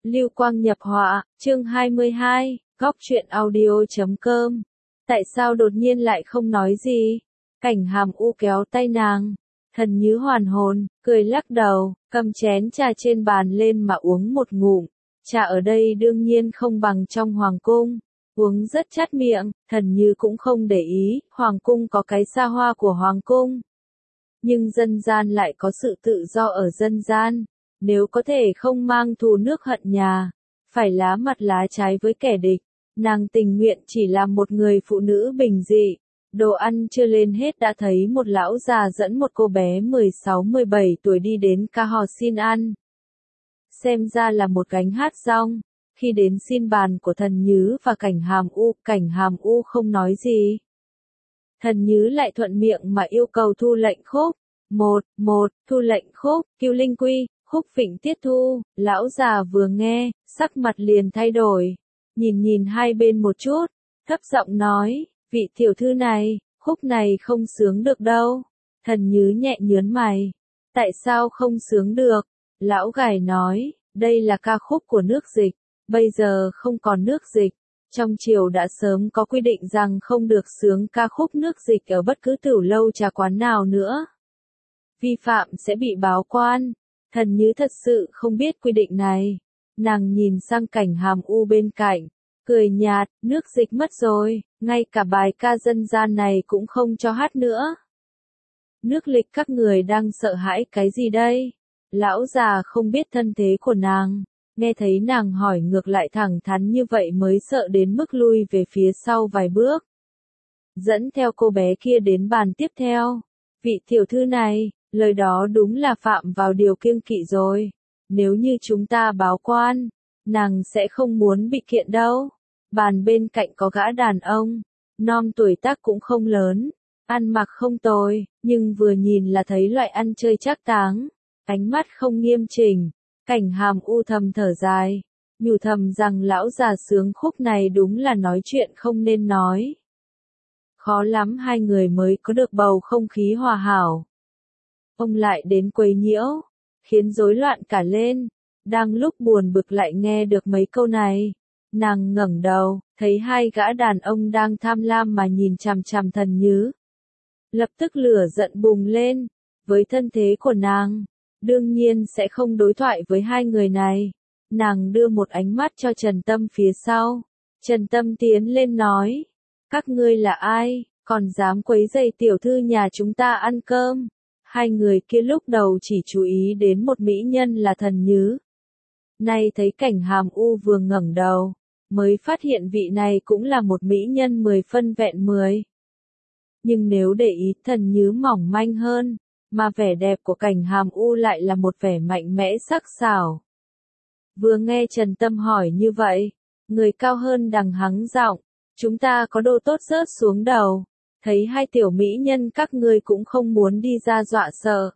Lưu Quang nhập họa, chương 22, góc truyện audio.com. Tại sao đột nhiên lại không nói gì? Cảnh Hàm U kéo tay nàng. Thần Nhứ hoàn hồn, cười lắc đầu, cầm chén trà trên bàn lên mà uống một ngụm. Trà ở đây đương nhiên không bằng trong hoàng cung. Uống rất chát miệng, Thần Nhứ cũng không để ý, hoàng cung có cái xa hoa của hoàng cung. Nhưng dân gian lại có sự tự do ở dân gian. Nếu có thể không mang thù nước hận nhà, phải lá mặt lá trái với kẻ địch, nàng tình nguyện chỉ là một người phụ nữ bình dị. Đồ ăn chưa lên hết đã thấy một lão già dẫn một cô bé 16-17 tuổi đi đến ca hò xin ăn. Xem ra là một gánh hát rong. Khi đến xin bàn của Thần Nhứ và Cảnh Hàm U không nói gì. Thần Nhứ lại thuận miệng mà yêu cầu thu lệnh khúc. Một, thu lệnh khúc, Cưu Linh Quy, khúc Vịnh Tiết Thu. Lão già vừa nghe, sắc mặt liền thay đổi. Nhìn hai bên một chút, thấp giọng nói, vị tiểu thư này, khúc này không sướng được đâu. Thần Nhứ nhẹ nhớn mày. Tại sao không sướng được? Lão gài nói, đây là ca khúc của nước Dịch, bây giờ không còn nước Dịch. Trong triều đã sớm có quy định rằng không được sướng ca khúc nước Dịch ở bất cứ tửu lâu trà quán nào nữa. Vi phạm sẽ bị báo quan. Thần Nhứ thật sự không biết quy định này. Nàng nhìn sang Cảnh Hàm U bên cạnh, cười nhạt, nước Dịch mất rồi, ngay cả bài ca dân gian này cũng không cho hát nữa. Nước Lịch các người đang sợ hãi cái gì đây? Lão già không biết thân thế của nàng, nghe thấy nàng hỏi ngược lại thẳng thắn như vậy mới sợ đến mức lui về phía sau vài bước. Dẫn theo cô bé kia đến bàn tiếp theo. Vị tiểu thư này, lời đó đúng là phạm vào điều kiêng kỵ rồi. Nếu như chúng ta báo quan, nàng sẽ không muốn bị kiện đâu. Bàn bên cạnh có gã đàn ông, non tuổi tác cũng không lớn, ăn mặc không tồi, nhưng vừa nhìn là thấy loại ăn chơi trác táng, ánh mắt không nghiêm chỉnh. Cảnh Hàm U thầm thở dài, nhủ thầm rằng lão già sướng khúc này đúng là nói chuyện không nên nói. Khó lắm hai người mới có được bầu không khí hòa hảo. Ông lại đến quấy nhiễu, khiến rối loạn cả lên. Đang lúc buồn bực lại nghe được mấy câu này. Nàng ngẩng đầu, thấy hai gã đàn ông đang tham lam mà nhìn chằm chằm Thần Nhứ. Lập tức lửa giận bùng lên. Với thân thế của nàng, đương nhiên sẽ không đối thoại với hai người này. Nàng đưa một ánh mắt cho Trần Tâm phía sau. Trần Tâm tiến lên nói, các ngươi là ai, còn dám quấy rầy tiểu thư nhà chúng ta ăn cơm? Hai người kia lúc đầu chỉ chú ý đến một mỹ nhân là Thần Nhứ. Nay thấy Cảnh Hàm U vừa ngẩng đầu, mới phát hiện vị này cũng là một mỹ nhân 10 phân vẹn 10. Nhưng nếu để ý Thần Nhứ mỏng manh hơn, mà vẻ đẹp của Cảnh Hàm U lại là một vẻ mạnh mẽ sắc sảo. Vừa nghe Trần Tâm hỏi như vậy, người cao hơn đằng hắng giọng, chúng ta có đồ tốt rớt xuống đầu, thấy hai tiểu mỹ nhân các ngươi cũng không muốn đi ra dọa sợ.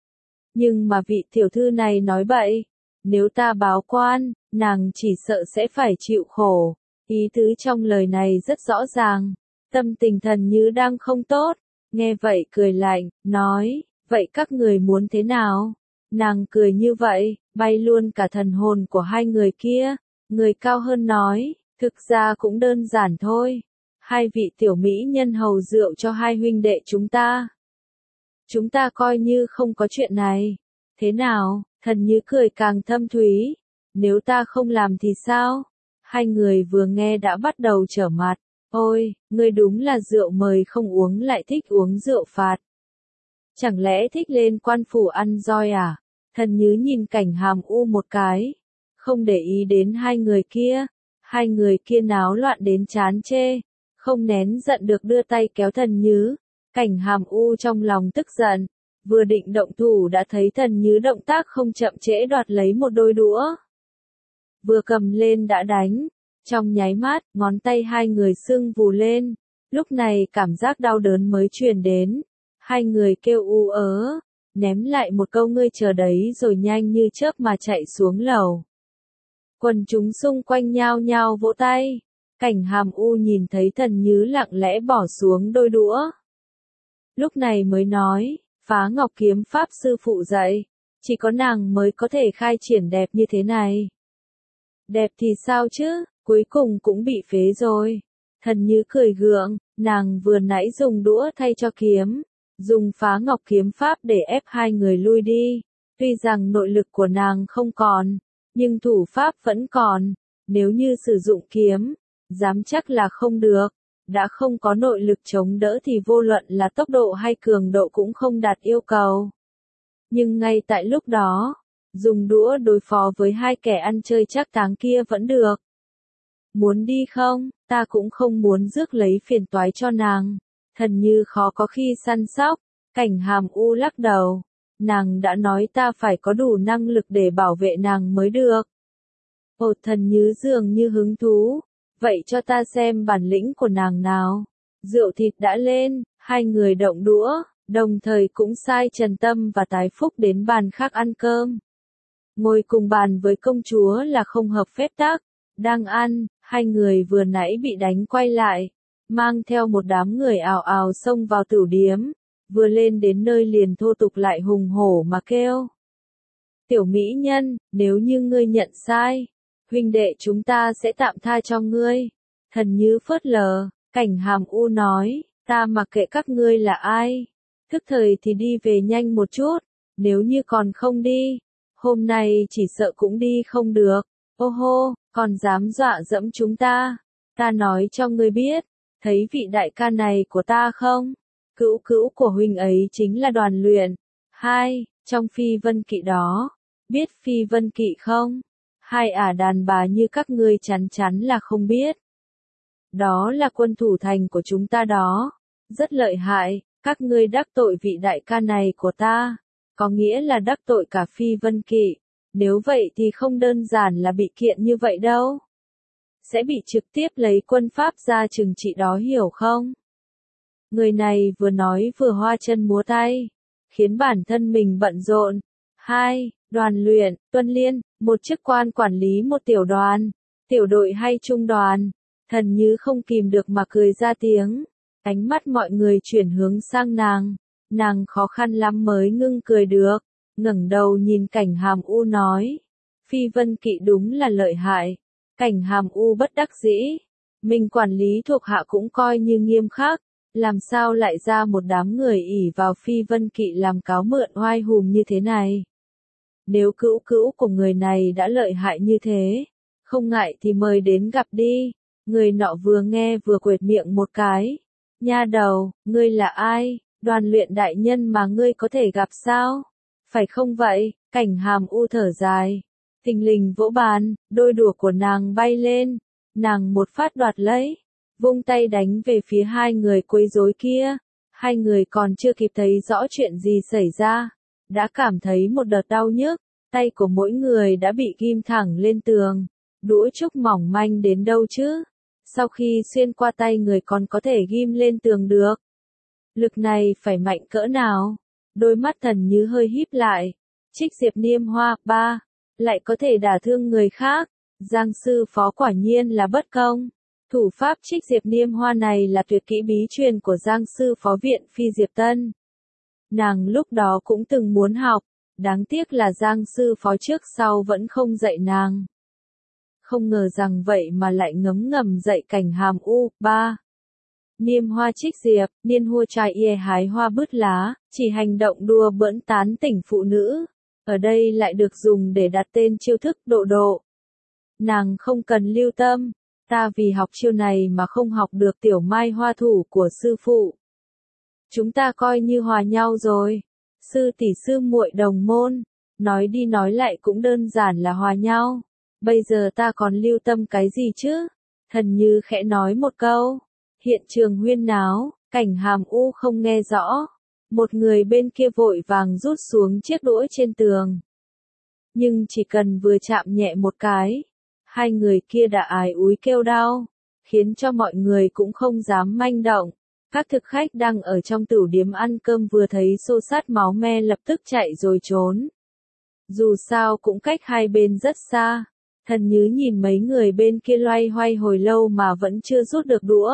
Nhưng mà vị tiểu thư này nói bậy, nếu ta báo quan, nàng chỉ sợ sẽ phải chịu khổ. Ý tứ trong lời này rất rõ ràng, tâm tình Thần Nhứ đang không tốt, nghe vậy cười lạnh, nói, vậy các người muốn thế nào? Nàng cười như vậy, bay luôn cả thần hồn của hai người kia. Người cao hơn nói, thực ra cũng đơn giản thôi. Hai vị tiểu mỹ nhân hầu rượu cho hai huynh đệ chúng ta. Chúng ta coi như không có chuyện này. Thế nào? Thần Nhứ cười càng thâm thúy. Nếu ta không làm thì sao? Hai người vừa nghe đã bắt đầu trở mặt. Ôi, ngươi đúng là rượu mời không uống lại thích uống rượu phạt. Chẳng lẽ thích lên quan phủ ăn roi à? Thần Nhứ nhìn Cảnh Hàm U một cái, không để ý đến hai người kia. Hai người kia náo loạn đến chán chê, không nén giận được đưa tay kéo Thần Nhứ. Cảnh Hàm U trong lòng tức giận, vừa định động thủ đã thấy Thần Nhứ động tác không chậm trễ đoạt lấy một đôi đũa. Vừa cầm lên đã đánh, trong nháy mắt, ngón tay hai người sưng vù lên. Lúc này cảm giác đau đớn mới truyền đến. Hai người kêu u ớ, ném lại một câu ngươi chờ đấy rồi nhanh như chớp mà chạy xuống lầu. Quần chúng xung quanh nhao nhao vỗ tay. Cảnh Hàm U nhìn thấy Thần Nhứ lặng lẽ bỏ xuống đôi đũa. Lúc này mới nói, Phá Ngọc Kiếm Pháp sư phụ dạy, chỉ có nàng mới có thể khai triển đẹp như thế này. Đẹp thì sao chứ, cuối cùng cũng bị phế rồi. Thần Như cười gượng, nàng vừa nãy dùng đũa thay cho kiếm, dùng phá ngọc kiếm pháp để ép hai người lui đi. Tuy rằng nội lực của nàng không còn, nhưng thủ pháp vẫn còn. Nếu như sử dụng kiếm, dám chắc là không được. Đã không có nội lực chống đỡ thì vô luận là tốc độ hay cường độ cũng không đạt yêu cầu. Nhưng ngay tại lúc đó, dùng đũa đối phó với hai kẻ ăn chơi trác táng kia vẫn được. Muốn đi không, ta cũng không muốn rước lấy phiền toái cho nàng. Thần Như khó có khi săn sóc, Cảnh Hàm U lắc đầu. Nàng đã nói ta phải có đủ năng lực để bảo vệ nàng mới được. Ồ, Thần Như dường như hứng thú. Vậy cho ta xem bản lĩnh của nàng nào. Rượu thịt đã lên, hai người động đũa, đồng thời cũng sai Trần Tâm và Tái Phúc đến bàn khác ăn cơm. Ngồi cùng bàn với công chúa là không hợp phép tắc. Đang ăn, hai người vừa nãy bị đánh quay lại, mang theo một đám người ào ào xông vào tửu điếm, vừa lên đến nơi liền thô tục lại hùng hổ mà kêu. Tiểu mỹ nhân, nếu như ngươi nhận sai, huynh đệ chúng ta sẽ tạm tha cho ngươi. Thần Như phớt lờ, Cảnh Hàm U nói, ta mặc kệ các ngươi là ai, thức thời thì đi về nhanh một chút, nếu như còn không đi, hôm nay chỉ sợ cũng đi không được. Ô hô, còn dám dọa dẫm chúng ta. Ta nói cho ngươi biết, thấy vị đại ca này của ta không? Cữu cữu của huynh ấy chính là Đoàn Luyện. Hai, trong Phi Vân Kỵ đó. Biết Phi Vân Kỵ không? Hai đàn bà như các ngươi chắn chắn là không biết. Đó là quân thủ thành của chúng ta đó. Rất lợi hại, các ngươi đắc tội vị đại ca này của ta. Có nghĩa là đắc tội cả Phi Vân Kỵ. Nếu vậy thì không đơn giản là bị kiện như vậy đâu. Sẽ bị trực tiếp lấy quân pháp ra trừng trị đó, hiểu không? Người này vừa nói vừa hoa chân múa tay, khiến bản thân mình bận rộn. Hai, Đoàn Luyện, Tuân Liên, một chức quan quản lý một tiểu đoàn, tiểu đội hay trung đoàn. Thần Như không kìm được mà cười ra tiếng. Ánh mắt mọi người chuyển hướng sang nàng. Nàng khó khăn lắm mới ngưng cười được. Ngẩng đầu nhìn Cảnh Hàm U nói. Phi Vân Kỵ đúng là lợi hại. Cảnh Hàm U bất đắc dĩ. Mình quản lý thuộc hạ cũng coi như nghiêm khắc. Làm sao lại ra một đám người ỷ vào Phi Vân Kỵ làm cáo mượn oai hùm như thế này. Nếu cữu cữu của người này đã lợi hại như thế, không ngại thì mời đến gặp đi. Người nọ vừa nghe vừa quệt miệng một cái. Nha đầu, ngươi là ai? Đoàn Luyện đại nhân mà ngươi có thể gặp sao? Phải không vậy? Cảnh Hàm U thở dài. Thình lình vỗ bàn, đôi đũa của nàng bay lên. Nàng một phát đoạt lấy, vung tay đánh về phía hai người quấy rối kia. Hai người còn chưa kịp thấy rõ chuyện gì xảy ra, đã cảm thấy một đợt đau nhức. Tay của mỗi người đã bị ghim thẳng lên tường. Đũa trúc mỏng manh đến đâu chứ? Sau khi xuyên qua tay người còn có thể ghim lên tường được. Lực này phải mạnh cỡ nào? Đôi mắt Thần Như hơi híp lại. Trích Diệp Niêm Hoa, ba, lại có thể đả thương người khác. Giang sư phó quả nhiên là bất công. Thủ pháp Trích Diệp Niêm Hoa này là tuyệt kỹ bí truyền của Giang sư phó viện Phi Diệp Tân. Nàng lúc đó cũng từng muốn học, đáng tiếc là Giang sư phó trước sau vẫn không dạy nàng. Không ngờ rằng vậy mà lại ngấm ngầm dạy Cảnh Hàm U, ba. Niêm hoa trích diệp, niên hua trai ye hái hoa bứt lá, chỉ hành động đùa bỡn tán tỉnh phụ nữ. Ở đây lại được dùng để đặt tên chiêu thức độ độ. Nàng không cần lưu tâm, ta vì học chiêu này mà không học được tiểu mai hoa thủ của sư phụ. Chúng ta coi như hòa nhau rồi. Sư tỷ sư muội đồng môn, nói đi nói lại cũng đơn giản là hòa nhau. Bây giờ ta còn lưu tâm cái gì chứ? Thần Như khẽ nói một câu. Hiện trường huyên náo, Cảnh Hàm U không nghe rõ. Một người bên kia vội vàng rút xuống chiếc đũa trên tường. Nhưng chỉ cần vừa chạm nhẹ một cái, hai người kia đã ái úi kêu đau, khiến cho mọi người cũng không dám manh động. Các thực khách đang ở trong tửu điếm ăn cơm vừa thấy xô xát máu me lập tức chạy rồi trốn. Dù sao cũng cách hai bên rất xa. Thần Như nhìn mấy người bên kia loay hoay hồi lâu mà vẫn chưa rút được đũa.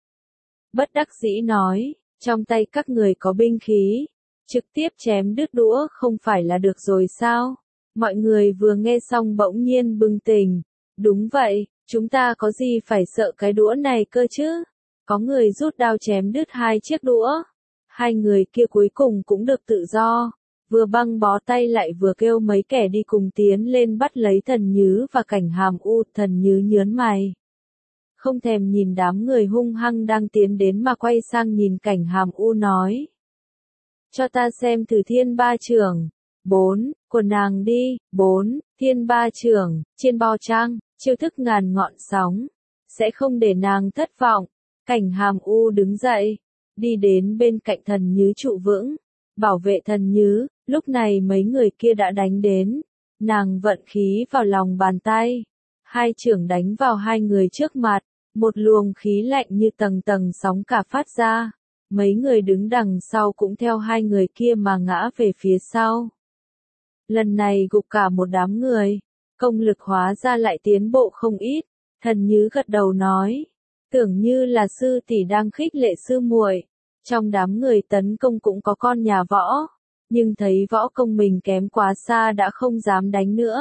Bất đắc dĩ nói, trong tay các người có binh khí, trực tiếp chém đứt đũa không phải là được rồi sao? Mọi người vừa nghe xong bỗng nhiên bừng tỉnh, Đúng vậy, chúng ta có gì phải sợ cái đũa này cơ chứ? Có người rút đao chém đứt hai chiếc đũa. Hai người kia cuối cùng cũng được tự do. Vừa băng bó tay lại vừa kêu mấy kẻ đi cùng tiến lên bắt lấy Thần Nhứ và Cảnh Hàm U. Thần Nhứ nhớn mày. Không thèm nhìn đám người hung hăng đang tiến đến mà quay sang nhìn Cảnh Hàm U nói. Cho ta xem thử Thiên Ba Trưởng. 4. Của nàng đi. 4. Thiên Ba Trưởng, trên bò trang, chiêu thức ngàn ngọn sóng. Sẽ không để nàng thất vọng. Cảnh Hàm U đứng dậy. Đi đến bên cạnh Thần Nhứ trụ vững. Bảo vệ Thần Nhứ. Lúc này mấy người kia đã đánh đến. Nàng vận khí vào lòng bàn tay. Hai trưởng đánh vào hai người trước mặt. Một luồng khí lạnh như tầng tầng sóng cả phát ra. Mấy người đứng đằng sau cũng theo hai người kia mà ngã về phía sau. Lần này gục cả một đám người. Công lực hóa ra lại tiến bộ không ít. Thần Nhứ gật đầu nói. Tưởng như là sư tỷ đang khích lệ sư muội. Trong đám người tấn công cũng có con nhà võ. Nhưng thấy võ công mình kém quá xa đã không dám đánh nữa.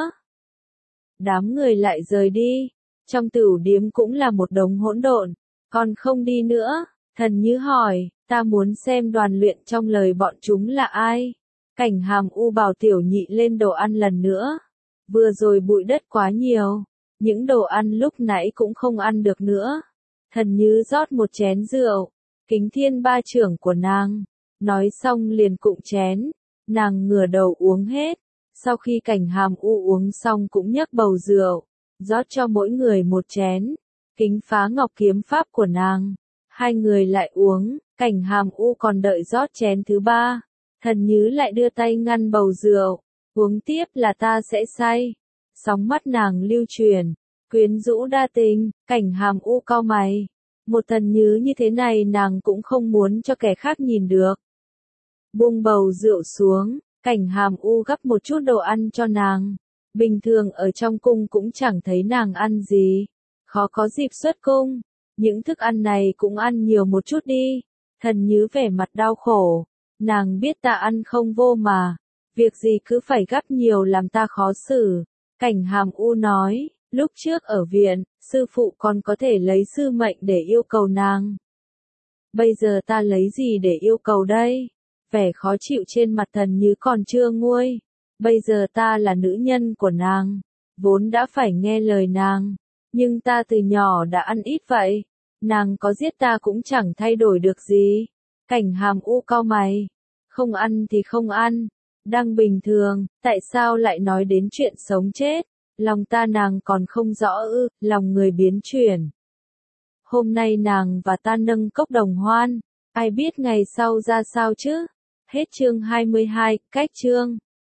Đám người lại rời đi. Trong tửu điếm cũng là một đống hỗn độn. Còn không đi nữa. Thần Nhứ hỏi, ta muốn xem đoàn luyện trong lời bọn chúng là ai. Cảnh Hàm U bảo tiểu nhị lên đồ ăn lần nữa. Vừa rồi bụi đất quá nhiều. Những đồ ăn lúc nãy cũng không ăn được nữa. Thần Nhứ rót một chén rượu. Kính Thiên Ba Trưởng của nàng. Nói xong liền cụng chén. Nàng ngửa đầu uống hết. Sau khi Cảnh Hàm U uống xong cũng nhấc bầu rượu. Rót cho mỗi người một chén. Kính Phá Ngọc kiếm pháp của nàng. Hai người lại uống. Cảnh Hàm U còn đợi rót chén thứ ba. Thần Nhứ lại đưa tay ngăn bầu rượu. Uống tiếp là ta sẽ say. Sóng mắt nàng lưu truyền. Quyến rũ đa tình. Cảnh Hàm U cau mày. Một Thần Nhứ như thế này nàng cũng không muốn cho kẻ khác nhìn được. Buông bầu rượu xuống. Cảnh Hàm U gắp một chút đồ ăn cho nàng. Bình thường ở trong cung cũng chẳng thấy nàng ăn gì. Khó có dịp xuất cung. Những thức ăn này cũng ăn nhiều một chút đi. Thần Nhứ vẻ mặt đau khổ. Nàng biết ta ăn không vô mà. Việc gì cứ phải gắp nhiều làm ta khó xử. Cảnh Hàm U nói, lúc trước ở viện, sư phụ còn có thể lấy sư mệnh để yêu cầu nàng. Bây giờ ta lấy gì để yêu cầu đây? Vẻ khó chịu trên mặt Thần Nhứ còn chưa nguôi. Bây giờ ta là nữ nhân của nàng. Vốn đã phải nghe lời nàng. Nhưng ta từ nhỏ đã ăn ít vậy. Nàng có giết ta cũng chẳng thay đổi được gì. Cảnh Hàm U cau mày. Không ăn thì không ăn. Đang bình thường, tại sao lại nói đến chuyện sống chết? Lòng ta nàng còn không rõ ư, lòng người biến chuyển. Hôm nay nàng và ta nâng cốc đồng hoan. Ai biết ngày sau ra sao chứ? Hết chương 22, cách chương.